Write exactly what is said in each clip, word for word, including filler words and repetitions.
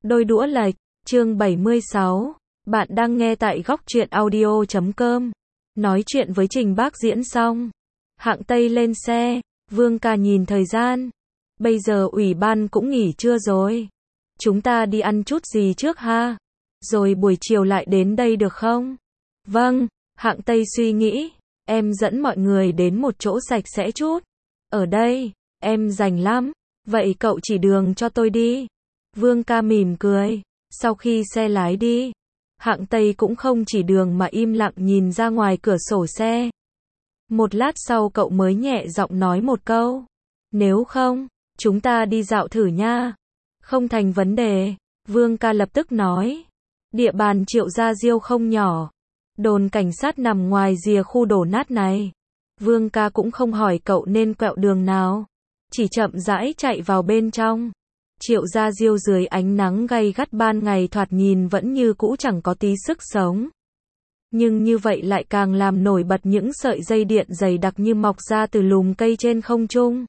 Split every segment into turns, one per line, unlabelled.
Đôi đũa lệch, chương bảy mươi sáu. Bạn đang nghe tại góc truyện audio chấm com. Nói chuyện với Trình Bác diễn xong, Hạng Tây lên xe, Vương ca nhìn thời gian. Bây giờ ủy ban cũng nghỉ trưa rồi. Chúng ta đi ăn chút gì trước ha? Rồi buổi chiều lại đến đây được không? Vâng, Hạng Tây suy nghĩ. Em dẫn mọi người đến một chỗ sạch sẽ chút. Ở đây, em rảnh lắm. Vậy cậu chỉ đường cho tôi đi. Vương ca mỉm cười. Sau khi xe lái đi, Hạng Tây cũng không chỉ đường mà im lặng nhìn ra ngoài cửa sổ xe. Một lát sau cậu mới nhẹ giọng nói một câu. Nếu không, chúng ta đi dạo thử nha. Không thành vấn đề. Vương ca lập tức nói. Địa bàn Triệu Gia Diêu không nhỏ. Đồn cảnh sát nằm ngoài rìa khu đổ nát này. Vương ca cũng không hỏi cậu nên quẹo đường nào. Chỉ chậm rãi chạy vào bên trong. Triệu Gia Diêu dưới ánh nắng gay gắt ban ngày thoạt nhìn vẫn như cũ chẳng có tí sức sống. Nhưng như vậy lại càng làm nổi bật những sợi dây điện dày đặc như mọc ra từ lùm cây trên không trung.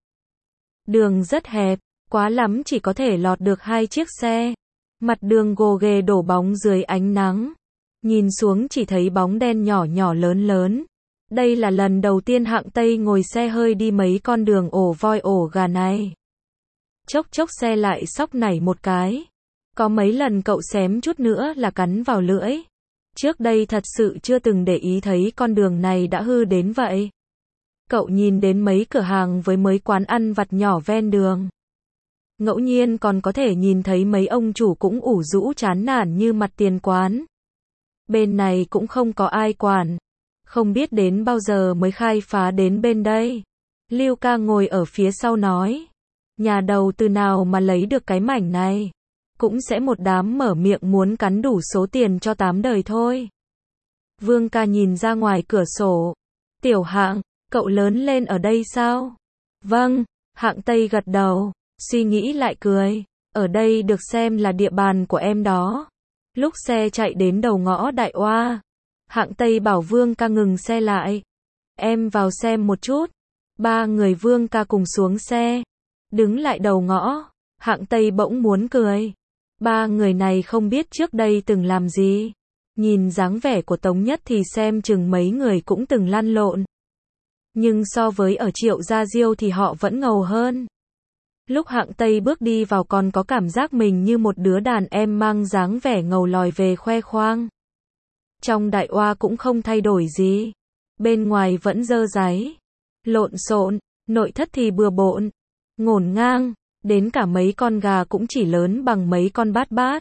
Đường rất hẹp, quá lắm chỉ có thể lọt được hai chiếc xe. Mặt đường gồ ghề đổ bóng dưới ánh nắng. Nhìn xuống chỉ thấy bóng đen nhỏ nhỏ lớn lớn. Đây là lần đầu tiên Hạng Tây ngồi xe hơi đi mấy con đường ổ voi ổ gà này. Chốc chốc xe lại sóc nảy một cái. Có mấy lần cậu xém chút nữa là cắn vào lưỡi. Trước đây thật sự chưa từng để ý thấy con đường này đã hư đến vậy. Cậu nhìn đến mấy cửa hàng với mấy quán ăn vặt nhỏ ven đường. Ngẫu nhiên còn có thể nhìn thấy mấy ông chủ cũng ủ rũ chán nản như mặt tiền quán. Bên này cũng không có ai quản. Không biết đến bao giờ mới khai phá đến bên đây. Lưu ca ngồi ở phía sau nói. Nhà đầu tư nào mà lấy được cái mảnh này. Cũng sẽ một đám mở miệng muốn cắn đủ số tiền cho tám đời thôi. Vương ca nhìn ra ngoài cửa sổ. Tiểu Hạng, cậu lớn lên ở đây sao? Vâng, Hạng Tây gật đầu. Suy nghĩ lại cười. Ở đây được xem là địa bàn của em đó. Lúc xe chạy đến đầu ngõ Đại Oa, Hạng Tây bảo Vương ca ngừng xe lại. Em vào xem một chút. Ba người Vương ca cùng xuống xe. Đứng lại đầu ngõ, Hạng Tây bỗng muốn cười. Ba người này không biết trước đây từng làm gì. Nhìn dáng vẻ của Tống Nhất thì xem chừng mấy người cũng từng lăn lộn. Nhưng so với ở Triệu Gia Diêu thì họ vẫn ngầu hơn. Lúc Hạng Tây bước đi vào còn có cảm giác mình như một đứa đàn em mang dáng vẻ ngầu lòi về khoe khoang. Trong Đại Oa cũng không thay đổi gì. Bên ngoài vẫn dơ dáy, lộn xộn, nội thất thì bừa bộn, ngổn ngang, đến cả mấy con gà cũng chỉ lớn bằng mấy con bát bát.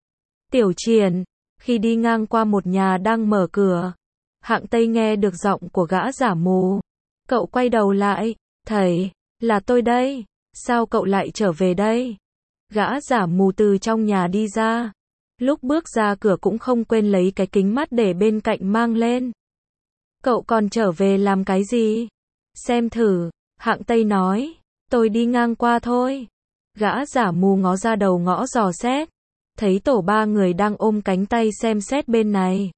Tiểu Triển, khi đi ngang qua một nhà đang mở cửa, Hạng Tây nghe được giọng của gã giả mù. Cậu quay đầu lại, thầy, là tôi đây, sao cậu lại trở về đây? Gã giả mù từ trong nhà đi ra. Lúc bước ra cửa cũng không quên lấy cái kính mắt để bên cạnh mang lên. Cậu còn trở về làm cái gì? Xem thử, Hạng Tây nói. Tôi đi ngang qua thôi. Gã giả mù ngó ra đầu ngõ dò xét. Thấy tổ ba người đang ôm cánh tay xem xét bên này.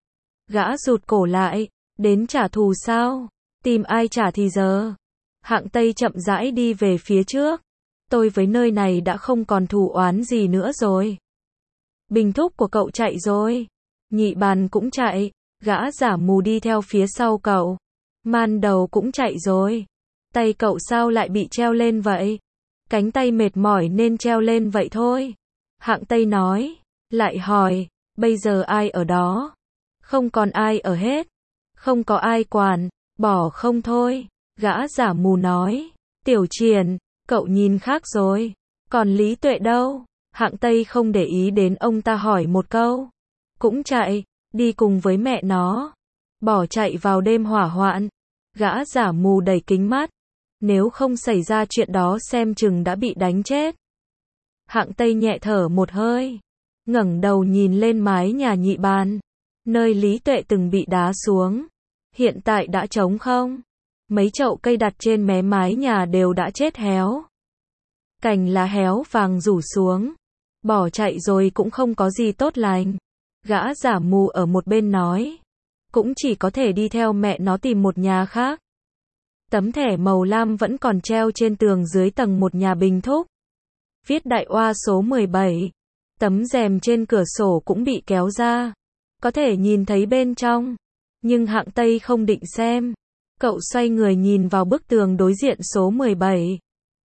Gã rụt cổ lại. Đến trả thù sao? Tìm ai trả thì giờ? Hạng Tây chậm rãi đi về phía trước. Tôi với nơi này đã không còn thù oán gì nữa rồi. Bình thúc của cậu chạy rồi. Nhị bàn cũng chạy. Gã giả mù đi theo phía sau cậu. Man đầu cũng chạy rồi. Tay cậu sao lại bị treo lên vậy? Cánh tay mệt mỏi nên treo lên vậy thôi. Hạng Tây nói. Lại hỏi. Bây giờ ai ở đó? Không còn ai ở hết. Không có ai quản. Bỏ không thôi. Gã giả mù nói. Tiểu Triển, cậu nhìn khác rồi. Còn Lý Tuệ đâu? Hạng Tây không để ý đến ông ta hỏi một câu. Cũng chạy. Đi cùng với mẹ nó. Bỏ chạy vào đêm hỏa hoạn. Gã giả mù đẩy kính mắt. Nếu không xảy ra chuyện đó xem chừng đã bị đánh chết. Hạng Tây nhẹ thở một hơi. Ngẩng đầu nhìn lên mái nhà nhị bàn. Nơi Lý Tuệ từng bị đá xuống. Hiện tại đã trống không? Mấy chậu cây đặt trên mé mái nhà đều đã chết héo. Cành lá héo vàng rủ xuống. Bỏ chạy rồi cũng không có gì tốt lành. Gã giả mù ở một bên nói. Cũng chỉ có thể đi theo mẹ nó tìm một nhà khác. Tấm thẻ màu lam vẫn còn treo trên tường dưới tầng một nhà Bình Thúc. Viết Đại Oa số mười bảy. Tấm rèm trên cửa sổ cũng bị kéo ra. Có thể nhìn thấy bên trong. Nhưng Hạng Tây không định xem. Cậu xoay người nhìn vào bức tường đối diện số mười bảy.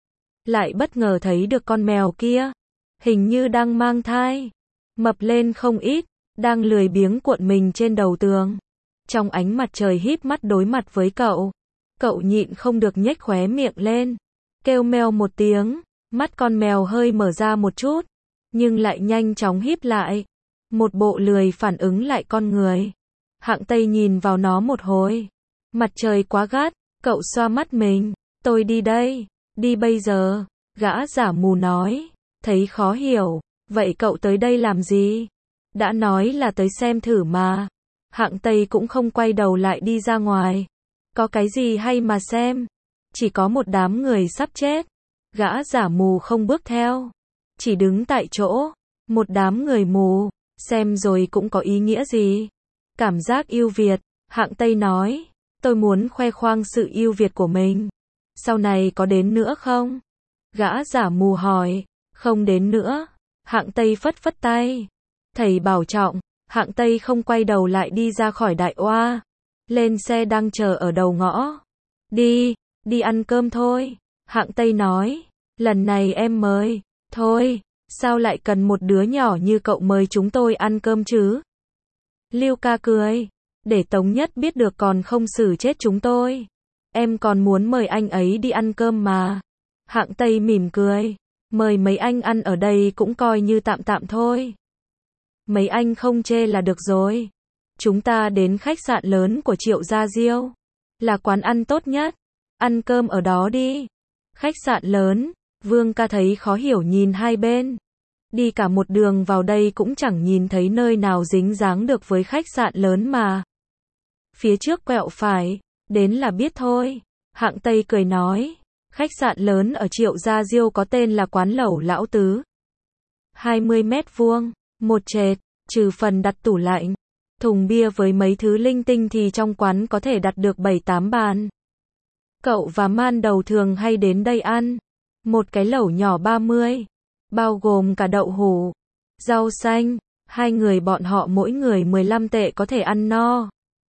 Lại bất ngờ thấy được con mèo kia. Hình như đang mang thai. Mập lên không ít. Đang lười biếng cuộn mình trên đầu tường. Trong ánh mặt trời híp mắt đối mặt với cậu. Cậu nhịn không được nhếch khóe miệng lên. Kêu meo một tiếng. Mắt con mèo hơi mở ra một chút. Nhưng lại nhanh chóng híp lại. Một bộ lười phản ứng lại con người. Hạng Tây nhìn vào nó một hồi. Mặt trời quá gắt. Cậu xoa mắt mình. Tôi đi đây. Đi bây giờ. Gã giả mù nói. Thấy khó hiểu. Vậy cậu tới đây làm gì? Đã nói là tới xem thử mà. Hạng Tây cũng không quay đầu lại đi ra ngoài. Có cái gì hay mà xem? Chỉ có một đám người sắp chết. Gã giả mù không bước theo. Chỉ đứng tại chỗ. Một đám người mù. Xem rồi cũng có ý nghĩa gì? Cảm giác ưu việt. Hạng Tây nói. Tôi muốn khoe khoang sự ưu việt của mình. Sau này có đến nữa không? Gã giả mù hỏi. Không đến nữa. Hạng Tây phất phất tay. Thầy bảo trọng. Hạng Tây không quay đầu lại đi ra khỏi đại oa. Lên xe đang chờ ở đầu ngõ. Đi, đi ăn cơm thôi. Hạng Tây nói. Lần này em mời. Thôi, sao lại cần một đứa nhỏ như cậu mời chúng tôi ăn cơm chứ? Lưu Ca cười. Để Tống Nhất biết được còn không xử chết chúng tôi. Em còn muốn mời anh ấy đi ăn cơm mà. Hạng Tây mỉm cười. Mời mấy anh ăn ở đây cũng coi như tạm tạm thôi. Mấy anh không chê là được rồi. Chúng ta đến khách sạn lớn của Triệu Gia Diêu. Là quán ăn tốt nhất. Ăn cơm ở đó đi. Khách sạn lớn. Vương Ca thấy khó hiểu nhìn hai bên. Đi cả một đường vào đây cũng chẳng nhìn thấy nơi nào dính dáng được với khách sạn lớn mà. Phía trước quẹo phải. Đến là biết thôi. Hạng Tây cười nói. Khách sạn lớn ở Triệu Gia Diêu có tên là quán lẩu Lão Tứ. hai mươi mét vuông. Một trệt. Trừ phần đặt tủ lạnh. Thùng bia với mấy thứ linh tinh thì trong quán có thể đặt được bảy tám bàn. Cậu và Man Đầu thường hay đến đây ăn. Một cái lẩu nhỏ ba mươi. Bao gồm cả đậu hũ. Rau xanh. Hai người bọn họ mỗi người mười lăm tệ có thể ăn no.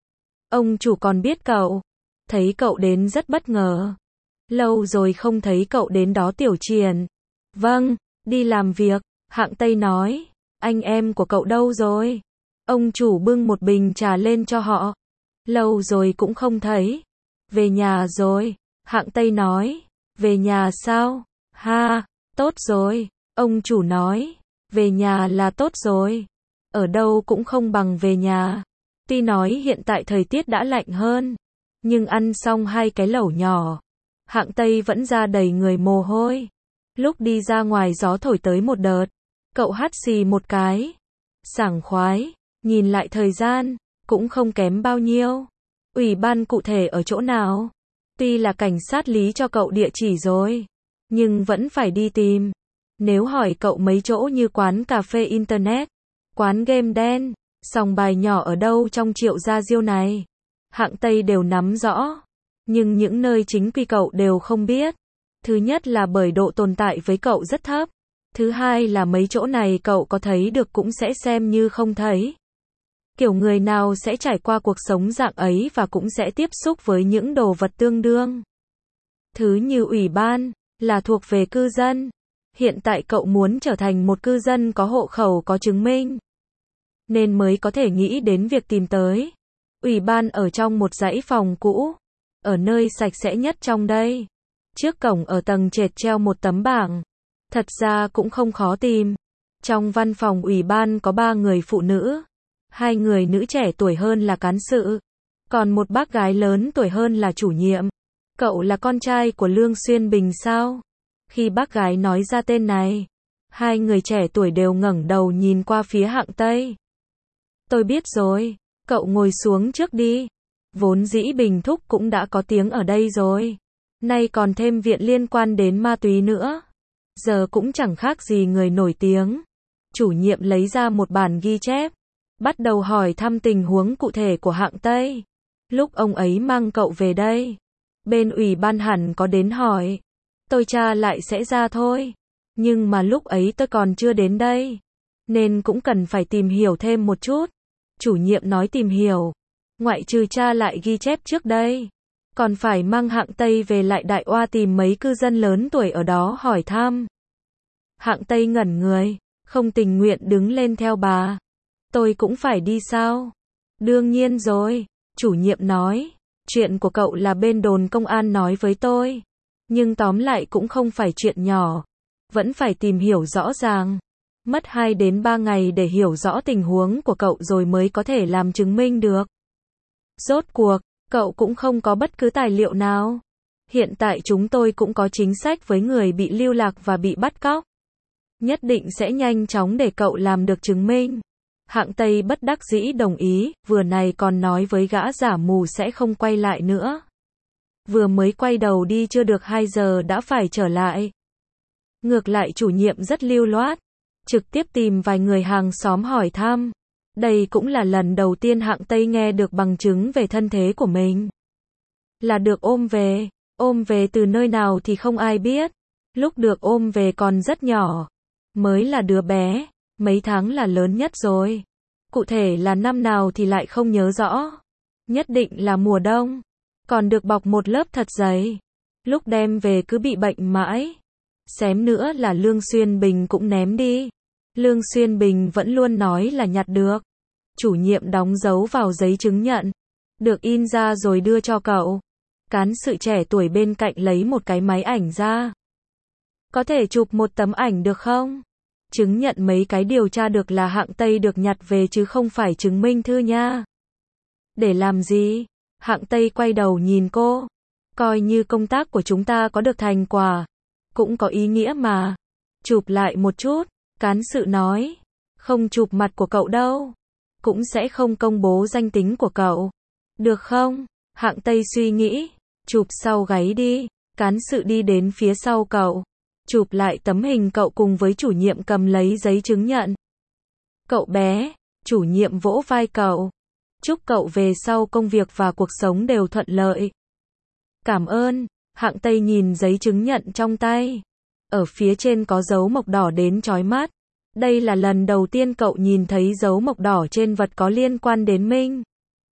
Ông chủ còn biết cậu. Thấy cậu đến rất bất ngờ. Lâu rồi không thấy cậu đến đó Tiểu Triển. Vâng, đi làm việc. Hạng Tây nói. Anh em của cậu đâu rồi? Ông chủ bưng một bình trà lên cho họ. Lâu rồi cũng không thấy. Về nhà rồi. Hạng Tây nói. Về nhà sao? Ha, tốt rồi. Ông chủ nói. Về nhà là tốt rồi. Ở đâu cũng không bằng về nhà. Tuy nói hiện tại thời tiết đã lạnh hơn. Nhưng ăn xong hai cái lẩu nhỏ. Hạng Tây vẫn ra đầy người mồ hôi. Lúc đi ra ngoài gió thổi tới một đợt. Cậu hắt xì một cái. Sảng khoái. Nhìn lại thời gian. Cũng không kém bao nhiêu. Ủy ban cụ thể ở chỗ nào? Tuy là cảnh sát lý cho cậu địa chỉ rồi. Nhưng vẫn phải đi tìm. Nếu hỏi cậu mấy chỗ như quán cà phê internet. Quán game đen. Sòng bài nhỏ ở đâu trong Triệu Gia Diêu này. Hạng Tây đều nắm rõ. Nhưng những nơi chính quy cậu đều không biết. Thứ nhất là bởi độ tồn tại với cậu rất thấp. Thứ hai là mấy chỗ này cậu có thấy được cũng sẽ xem như không thấy. Kiểu người nào sẽ trải qua cuộc sống dạng ấy và cũng sẽ tiếp xúc với những đồ vật tương đương. Thứ như ủy ban, là thuộc về cư dân. Hiện tại cậu muốn trở thành một cư dân có hộ khẩu có chứng minh. Nên mới có thể nghĩ đến việc tìm tới. Ủy ban ở trong một dãy phòng cũ. Ở nơi sạch sẽ nhất trong đây. Trước cổng ở tầng trệt treo một tấm bảng. Thật ra cũng không khó tìm. Trong văn phòng ủy ban có ba người phụ nữ. Hai người nữ trẻ tuổi hơn là cán sự. Còn một bác gái lớn tuổi hơn là chủ nhiệm. Cậu là con trai của Lương Xuyên Bình sao? Khi bác gái nói ra tên này, hai người trẻ tuổi đều ngẩng đầu nhìn qua phía Hạng Tây. Tôi biết rồi, cậu ngồi xuống trước đi. Vốn dĩ Bình Thúc cũng đã có tiếng ở đây rồi. Nay còn thêm viện liên quan đến ma túy nữa. Giờ cũng chẳng khác gì người nổi tiếng. Chủ nhiệm lấy ra một bản ghi chép. Bắt đầu hỏi thăm tình huống cụ thể của Hạng Tây. Lúc ông ấy mang cậu về đây. Bên ủy ban hẳn có đến hỏi. Tôi tra lại sẽ ra thôi. Nhưng mà lúc ấy tôi còn chưa đến đây. nên cũng cần phải tìm hiểu thêm một chút. Chủ nhiệm nói tìm hiểu. Ngoại trừ tra lại ghi chép trước đây. Còn phải mang Hạng Tây về lại Đại Oa tìm mấy cư dân lớn tuổi ở đó hỏi thăm. Hạng Tây ngẩn người, không tình nguyện đứng lên theo bà. Tôi cũng phải đi sao? Đương nhiên rồi, chủ nhiệm nói. Chuyện của cậu là bên đồn công an nói với tôi. Nhưng tóm lại cũng không phải chuyện nhỏ. Vẫn phải tìm hiểu rõ ràng. Mất hai đến ba ngày để hiểu rõ tình huống của cậu rồi mới có thể làm chứng minh được. Rốt cuộc, cậu cũng không có bất cứ tài liệu nào. Hiện tại chúng tôi cũng có chính sách với người bị lưu lạc và bị bắt cóc. Nhất định sẽ nhanh chóng để cậu làm được chứng minh. Hạng Tây bất đắc dĩ đồng ý, vừa này còn nói với gã giả mù sẽ không quay lại nữa. Vừa mới quay đầu đi chưa được hai giờ đã phải trở lại. Ngược lại chủ nhiệm rất lưu loát, trực tiếp tìm vài người hàng xóm hỏi thăm. Đây cũng là lần đầu tiên Hạng Tây nghe được bằng chứng về thân thế của mình. Là được ôm về, ôm về từ nơi nào thì không ai biết. Lúc được ôm về còn rất nhỏ, mới là đứa bé, mấy tháng là lớn nhất rồi. Cụ thể là năm nào thì lại không nhớ rõ. Nhất định là mùa đông, còn được bọc một lớp thật dày. Lúc đem về cứ bị bệnh mãi. Xém nữa là Lương Xuyên Bình cũng ném đi. Lương Xuyên Bình vẫn luôn nói là nhặt được. Chủ nhiệm đóng dấu vào giấy chứng nhận. Được in ra rồi đưa cho cậu. Cán sự trẻ tuổi bên cạnh lấy một cái máy ảnh ra. Có thể chụp một tấm ảnh được không? Chứng nhận mấy cái điều tra được là Hạng Tây được nhặt về chứ không phải chứng minh thư nha. Để làm gì? Hạng Tây quay đầu nhìn cô. Coi như công tác của chúng ta có được thành quả. Cũng có ý nghĩa mà. Chụp lại một chút. Cán sự nói. Không chụp mặt của cậu đâu. Cũng sẽ không công bố danh tính của cậu. Được không? Hạng Tây suy nghĩ. Chụp sau gáy đi. Cán sự đi đến phía sau cậu. Chụp lại tấm hình cậu cùng với chủ nhiệm cầm lấy giấy chứng nhận. Cậu bé. Chủ nhiệm vỗ vai cậu. Chúc cậu về sau công việc và cuộc sống đều thuận lợi. Cảm ơn. Hạng Tây nhìn giấy chứng nhận trong tay. Ở phía trên có dấu mộc đỏ đến chói mắt. Đây là lần đầu tiên cậu nhìn thấy dấu mộc đỏ trên vật có liên quan đến Minh.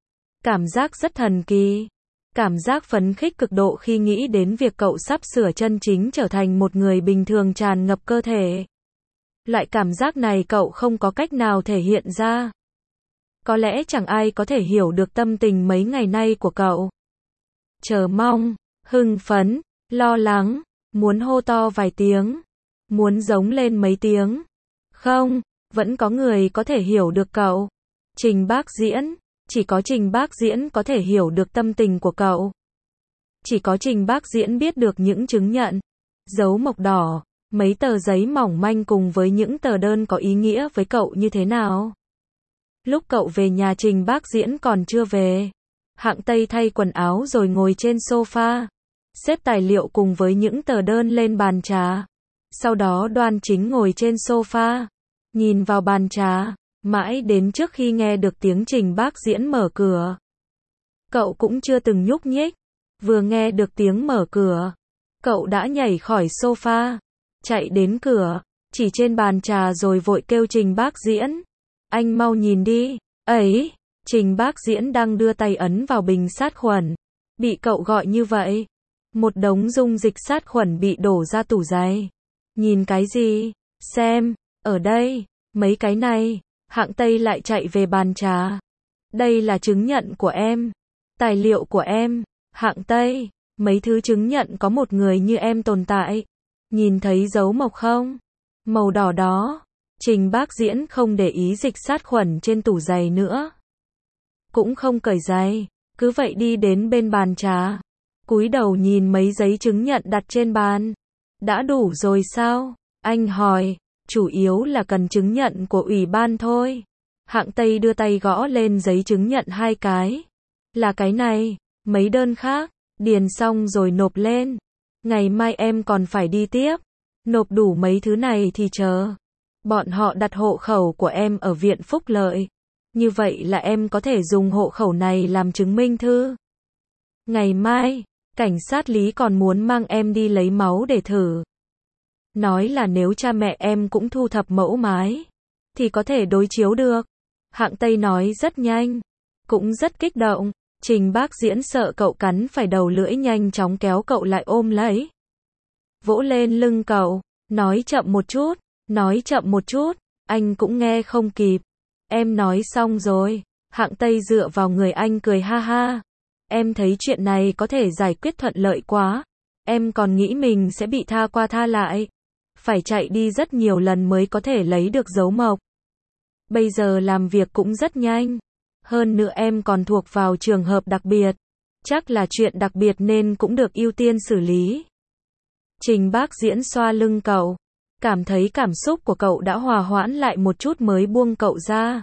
Cảm giác rất thần kỳ. Cảm giác phấn khích cực độ khi nghĩ đến việc cậu sắp sửa chân chính trở thành một người bình thường tràn ngập cơ thể. Loại cảm giác này cậu không có cách nào thể hiện ra. Có lẽ chẳng ai có thể hiểu được tâm tình mấy ngày nay của cậu. Chờ mong, hưng phấn, lo lắng, muốn hô to vài tiếng, muốn giống lên mấy tiếng. Không, vẫn có người có thể hiểu được cậu. Trình Bác Diễn, chỉ có Trình Bác Diễn có thể hiểu được tâm tình của cậu. Chỉ có Trình Bác Diễn biết được những chứng nhận, dấu mộc đỏ, mấy tờ giấy mỏng manh cùng với những tờ đơn có ý nghĩa với cậu như thế nào. Lúc cậu về nhà Trình Bác Diễn còn chưa về. Hạng Tây thay quần áo rồi ngồi trên sofa, xếp tài liệu cùng với những tờ đơn lên bàn trà. Sau đó đoan chính ngồi trên sofa, nhìn vào bàn trà, mãi đến trước khi nghe được tiếng Trình Bác Diễn mở cửa. Cậu cũng chưa từng nhúc nhích, vừa nghe được tiếng mở cửa, cậu đã nhảy khỏi sofa, chạy đến cửa, chỉ trên bàn trà rồi vội kêu Trình Bác Diễn. Anh mau nhìn đi, ấy, Trình Bác Diễn đang đưa tay ấn vào bình sát khuẩn. Bị cậu gọi như vậy. Một đống dung dịch sát khuẩn bị đổ ra tủ giày. Nhìn cái gì? Xem, ở đây, mấy cái này. Hạng Tây lại chạy về bàn trà. Đây là chứng nhận của em. Tài liệu của em. Hạng Tây, mấy thứ chứng nhận có một người như em tồn tại. Nhìn thấy dấu mộc không? Màu đỏ đó. Trình Bác Diễn không để ý dịch sát khuẩn trên tủ giày nữa. Cũng không cởi giày, cứ vậy đi đến bên bàn trà. Cúi đầu nhìn mấy giấy chứng nhận đặt trên bàn. Đã đủ rồi sao? Anh hỏi, chủ yếu là cần chứng nhận của ủy ban thôi. Hạng Tây đưa tay gõ lên giấy chứng nhận hai cái. Là cái này, mấy đơn khác, điền xong rồi nộp lên. Ngày mai em còn phải đi tiếp. Nộp đủ mấy thứ này thì chờ. Bọn họ đặt hộ khẩu của em ở Viện Phúc Lợi. Như vậy là em có thể dùng hộ khẩu này làm chứng minh thư. Ngày mai, cảnh sát Lý còn muốn mang em đi lấy máu để thử. Nói là nếu cha mẹ em cũng thu thập mẫu mái, thì có thể đối chiếu được. Hạng Tây nói rất nhanh, cũng rất kích động. Trình Bác Diễn sợ cậu cắn phải đầu lưỡi, nhanh chóng kéo cậu lại ôm lấy. Vỗ lên lưng cậu, nói chậm một chút, nói chậm một chút, anh cũng nghe không kịp. Em nói xong rồi. Hạng Tây dựa vào người anh cười ha ha. Em thấy chuyện này có thể giải quyết thuận lợi quá. Em còn nghĩ mình sẽ bị tha qua tha lại. Phải chạy đi rất nhiều lần mới có thể lấy được dấu mộc. Bây giờ làm việc cũng rất nhanh. Hơn nữa em còn thuộc vào trường hợp đặc biệt. Chắc là chuyện đặc biệt nên cũng được ưu tiên xử lý. Trình Bác Diễn xoa lưng cậu. Cảm thấy cảm xúc của cậu đã hòa hoãn lại một chút mới buông cậu ra.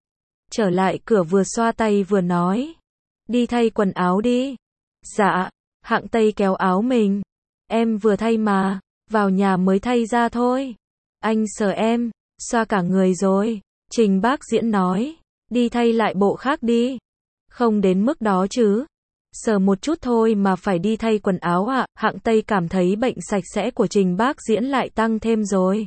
Trở lại cửa vừa xoa tay vừa nói. Đi thay quần áo đi. Dạ. Hạng Tây kéo áo mình. Em vừa thay mà. Vào nhà mới thay ra thôi. Anh sờ em. Xoa cả người rồi. Trình Bác Diễn nói. Đi thay lại bộ khác đi. Không đến mức đó chứ. Sờ một chút thôi mà phải đi thay quần áo ạ. À? Hạng Tây cảm thấy bệnh sạch sẽ của Trình Bác Diễn lại tăng thêm rồi.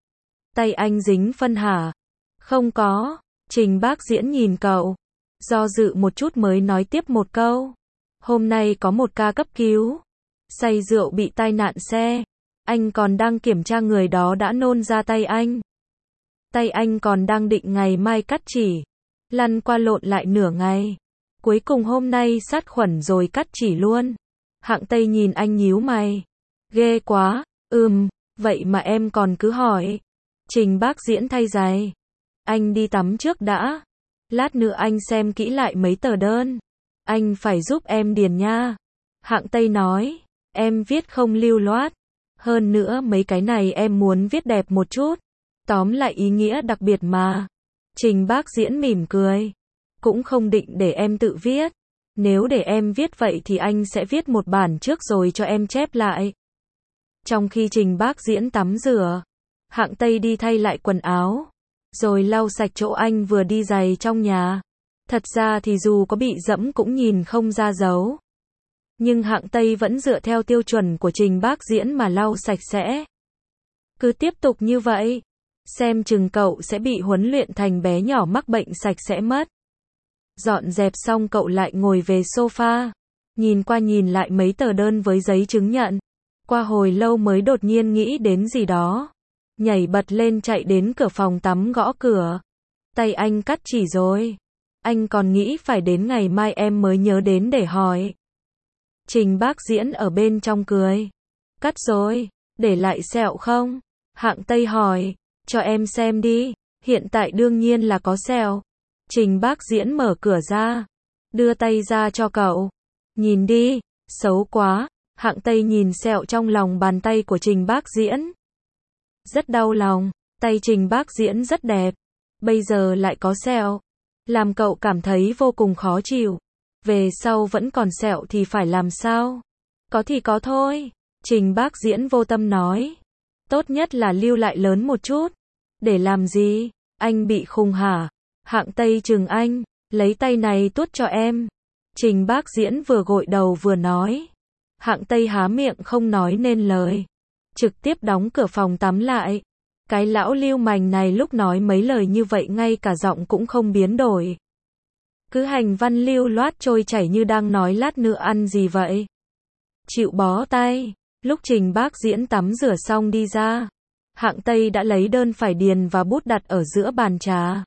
Tay anh dính phân hả? Không có. Trình Bác Diễn nhìn cậu. Do dự một chút mới nói tiếp một câu. Hôm nay có một ca cấp cứu. Say rượu bị tai nạn xe. Anh còn đang kiểm tra người đó đã nôn ra tay anh. Tay anh còn đang định ngày mai cắt chỉ. Lăn qua lộn lại nửa ngày. Cuối cùng hôm nay sát khuẩn rồi cắt chỉ luôn. Hạng Tây nhìn anh nhíu mày. Ghê quá. Ừm, vậy mà em còn cứ hỏi. Trình Bác Diễn thay giày. Anh đi tắm trước đã. Lát nữa anh xem kỹ lại mấy tờ đơn. Anh phải giúp em điền nha. Hạng Tây nói. Em viết không lưu loát. Hơn nữa mấy cái này em muốn viết đẹp một chút. Tóm lại ý nghĩa đặc biệt mà. Trình Bác Diễn mỉm cười. Cũng không định để em tự viết. Nếu để em viết vậy thì anh sẽ viết một bản trước rồi cho em chép lại. Trong khi Trình Bác Diễn tắm rửa, Hạng Tây đi thay lại quần áo, rồi lau sạch chỗ anh vừa đi giày trong nhà. Thật ra thì dù có bị dẫm cũng nhìn không ra dấu. Nhưng Hạng Tây vẫn dựa theo tiêu chuẩn của Trình Bác Diễn mà lau sạch sẽ. Cứ tiếp tục như vậy, xem chừng cậu sẽ bị huấn luyện thành bé nhỏ mắc bệnh sạch sẽ mất. Dọn dẹp xong cậu lại ngồi về sofa, nhìn qua nhìn lại mấy tờ đơn với giấy chứng nhận. Qua hồi lâu mới đột nhiên nghĩ đến gì đó. Nhảy bật lên chạy đến cửa phòng tắm gõ cửa. Tay anh cắt chỉ rồi. Anh còn nghĩ phải đến ngày mai em mới nhớ đến để hỏi. Trình Bác Diễn ở bên trong cười. Cắt rồi, để lại sẹo không? Hạng Tây hỏi. Cho em xem đi, hiện tại đương nhiên là có sẹo. Trình Bác Diễn mở cửa ra, đưa tay ra cho cậu. Nhìn đi, xấu quá. Hạng Tây nhìn sẹo trong lòng bàn tay của Trình Bác Diễn. Rất đau lòng, tay Trình Bác Diễn rất đẹp. Bây giờ lại có sẹo. Làm cậu cảm thấy vô cùng khó chịu. Về sau vẫn còn sẹo thì phải làm sao? Có thì có thôi. Trình Bác Diễn vô tâm nói. Tốt nhất là lưu lại lớn một chút. Để làm gì? Anh bị khùng hả? Hạng Tây trừng anh. Lấy tay này tuốt cho em. Trình Bác Diễn vừa gội đầu vừa nói. Hạng Tây há miệng không nói nên lời. Trực tiếp đóng cửa phòng tắm lại. Cái lão lưu manh này lúc nói mấy lời như vậy ngay cả giọng cũng không biến đổi. Cứ hành văn lưu loát trôi chảy như đang nói lát nữa ăn gì vậy. Chịu bó tay. Lúc Trình Bác Diễn tắm rửa xong đi ra, Hạng Tây đã lấy đơn phải điền và bút đặt ở giữa bàn trà.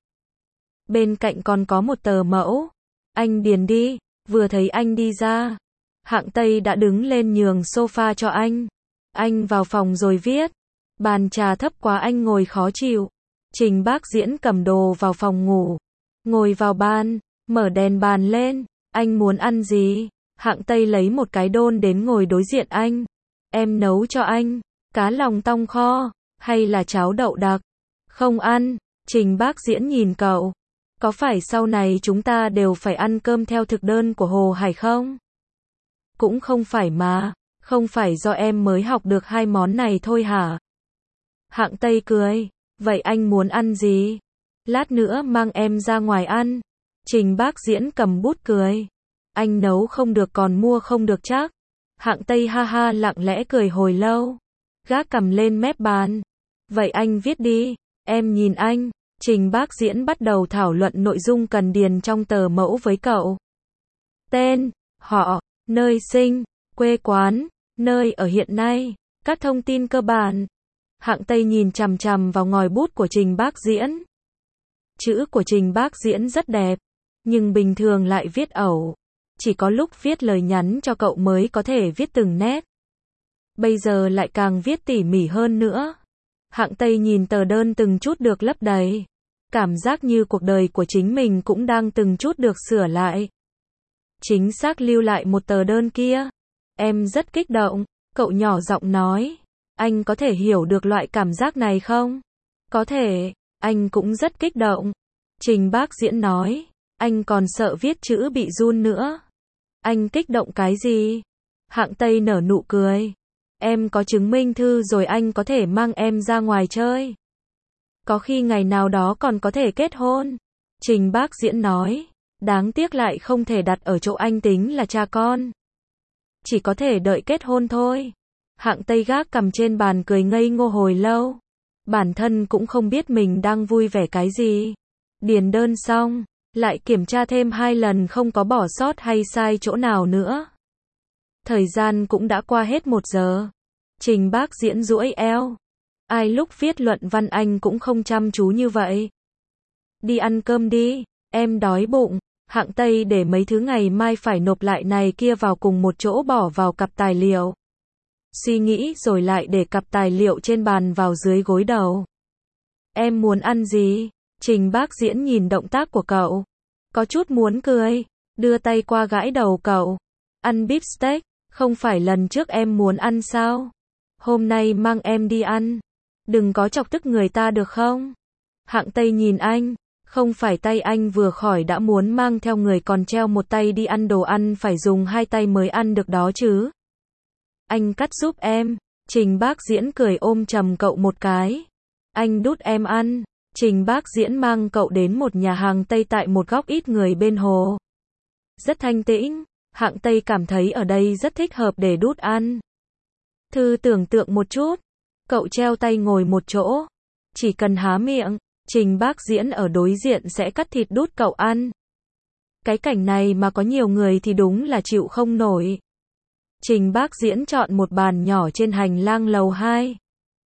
Bên cạnh còn có một tờ mẫu. Anh điền đi. Vừa thấy anh đi ra, Hạng Tây đã đứng lên nhường sofa cho anh. Anh vào phòng rồi viết. Bàn trà thấp quá anh ngồi khó chịu. Trình Bác Diễn cầm đồ vào phòng ngủ. Ngồi vào bàn, mở đèn bàn lên. Anh muốn ăn gì? Hạng Tây lấy một cái đôn đến ngồi đối diện anh. Em nấu cho anh. Cá lòng tong kho. Hay là cháo đậu đặc? Không ăn. Trình Bác Diễn nhìn cậu. Có phải sau này chúng ta đều phải ăn cơm theo thực đơn của Hồ Hải không? Cũng không phải mà. Không phải do em mới học được hai món này thôi hả? Hạng Tây cười. Vậy anh muốn ăn gì? Lát nữa mang em ra ngoài ăn. Trình Bác Diễn cầm bút cười. Anh nấu không được còn mua không được chắc. Hạng Tây ha ha lặng lẽ cười hồi lâu. Gác cầm lên mép bàn. Vậy anh viết đi. Em nhìn anh. Trình Bác Diễn bắt đầu thảo luận nội dung cần điền trong tờ mẫu với cậu. Tên, họ, nơi sinh, quê quán, nơi ở hiện nay, các thông tin cơ bản. Hạng Tây nhìn chằm chằm vào ngòi bút của Trình Bác Diễn. Chữ của Trình Bác Diễn rất đẹp, nhưng bình thường lại viết ẩu. Chỉ có lúc viết lời nhắn cho cậu mới có thể viết từng nét. Bây giờ lại càng viết tỉ mỉ hơn nữa. Hạng Tây nhìn tờ đơn từng chút được lấp đầy. Cảm giác như cuộc đời của chính mình cũng đang từng chút được sửa lại. Chính xác lưu lại một tờ đơn kia. Em rất kích động, cậu nhỏ giọng nói. Anh có thể hiểu được loại cảm giác này không? Có thể, anh cũng rất kích động. Trình Bác Diễn nói. Anh còn sợ viết chữ bị run nữa. Anh kích động cái gì? Hạng Tây nở nụ cười. Em có chứng minh thư rồi, anh có thể mang em ra ngoài chơi. Có khi ngày nào đó còn có thể kết hôn. Trình Bác Diễn nói. Đáng tiếc lại không thể đặt ở chỗ anh tính là cha con. Chỉ có thể đợi kết hôn thôi. Hạng Tây gác cằm trên bàn cười ngây ngô hồi lâu. Bản thân cũng không biết mình đang vui vẻ cái gì. Điền đơn xong, lại kiểm tra thêm hai lần không có bỏ sót hay sai chỗ nào nữa. Thời gian cũng đã qua hết một giờ. Trình Bác Diễn duỗi eo. Ai lúc viết luận văn anh cũng không chăm chú như vậy. Đi ăn cơm đi, em đói bụng. Hạng Tây để mấy thứ ngày mai phải nộp lại này kia vào cùng một chỗ bỏ vào cặp tài liệu. Suy nghĩ rồi lại để cặp tài liệu trên bàn vào dưới gối đầu. Em muốn ăn gì? Trình Bác Diễn nhìn động tác của cậu. Có chút muốn cười. Đưa tay qua gãi đầu cậu. Ăn beef steak. Không phải lần trước em muốn ăn sao? Hôm nay mang em đi ăn. Đừng có chọc tức người ta được không? Hạng Tây nhìn anh. Không phải tay anh vừa khỏi đã muốn mang theo người còn treo một tay đi ăn đồ ăn phải dùng hai tay mới ăn được đó chứ. Anh cắt giúp em. Trình Bác Diễn cười ôm chầm cậu một cái. Anh đút em ăn. Trình Bác Diễn mang cậu đến một nhà hàng Tây tại một góc ít người bên hồ. Rất thanh tĩnh. Hạng Tây cảm thấy ở đây rất thích hợp để đút ăn. Thư tưởng tượng một chút. Cậu treo tay ngồi một chỗ. Chỉ cần há miệng, Trình Bác Diễn ở đối diện sẽ cắt thịt đút cậu ăn. Cái cảnh này mà có nhiều người thì đúng là chịu không nổi. Trình Bác Diễn chọn một bàn nhỏ trên hành lang lầu hai.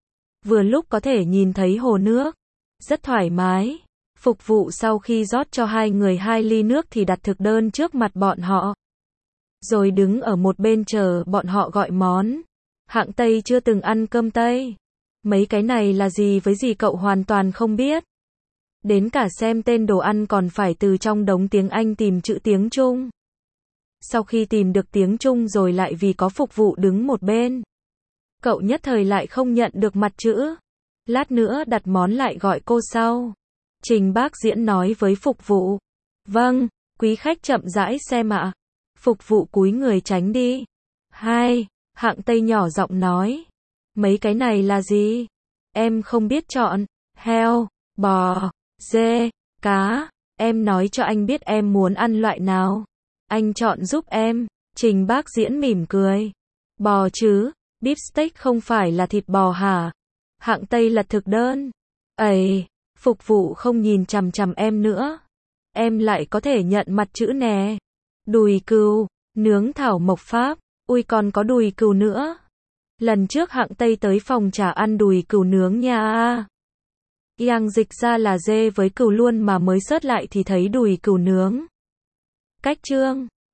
Vừa lúc có thể nhìn thấy hồ nước. Rất thoải mái. Phục vụ sau khi rót cho hai người hai ly nước thì đặt thực đơn trước mặt bọn họ. Rồi đứng ở một bên chờ bọn họ gọi món. Hạng Tây chưa từng ăn cơm Tây. Mấy cái này là gì với gì cậu hoàn toàn không biết. Đến cả xem tên đồ ăn còn phải từ trong đống tiếng Anh tìm chữ tiếng Trung. Sau khi tìm được tiếng Trung rồi lại vì có phục vụ đứng một bên. Cậu nhất thời lại không nhận được mặt chữ. Lát nữa đặt món lại gọi cô sau. Trình Bác Diễn nói với phục vụ. Vâng, quý khách chậm rãi xem ạ. Phục vụ cúi người tránh đi. Hai, Hạng Tây nhỏ giọng nói. Mấy cái này là gì? Em không biết chọn. Heo, bò, dê, cá. Em nói cho anh biết em muốn ăn loại nào. Anh chọn giúp em. Trình Bác Diễn mỉm cười. Bò chứ, beef steak không phải là thịt bò hả? Hạng Tây lật thực đơn. Ây, phục vụ không nhìn chằm chằm em nữa. Em lại có thể nhận mặt chữ nè. Đùi cừu, nướng thảo mộc Pháp. Ui còn có đùi cừu nữa. Lần trước Hạng Tây tới phòng trà ăn đùi cừu nướng nha. Yang dịch ra là dê với cừu luôn mà mới search lại thì thấy đùi cừu nướng. Cách chương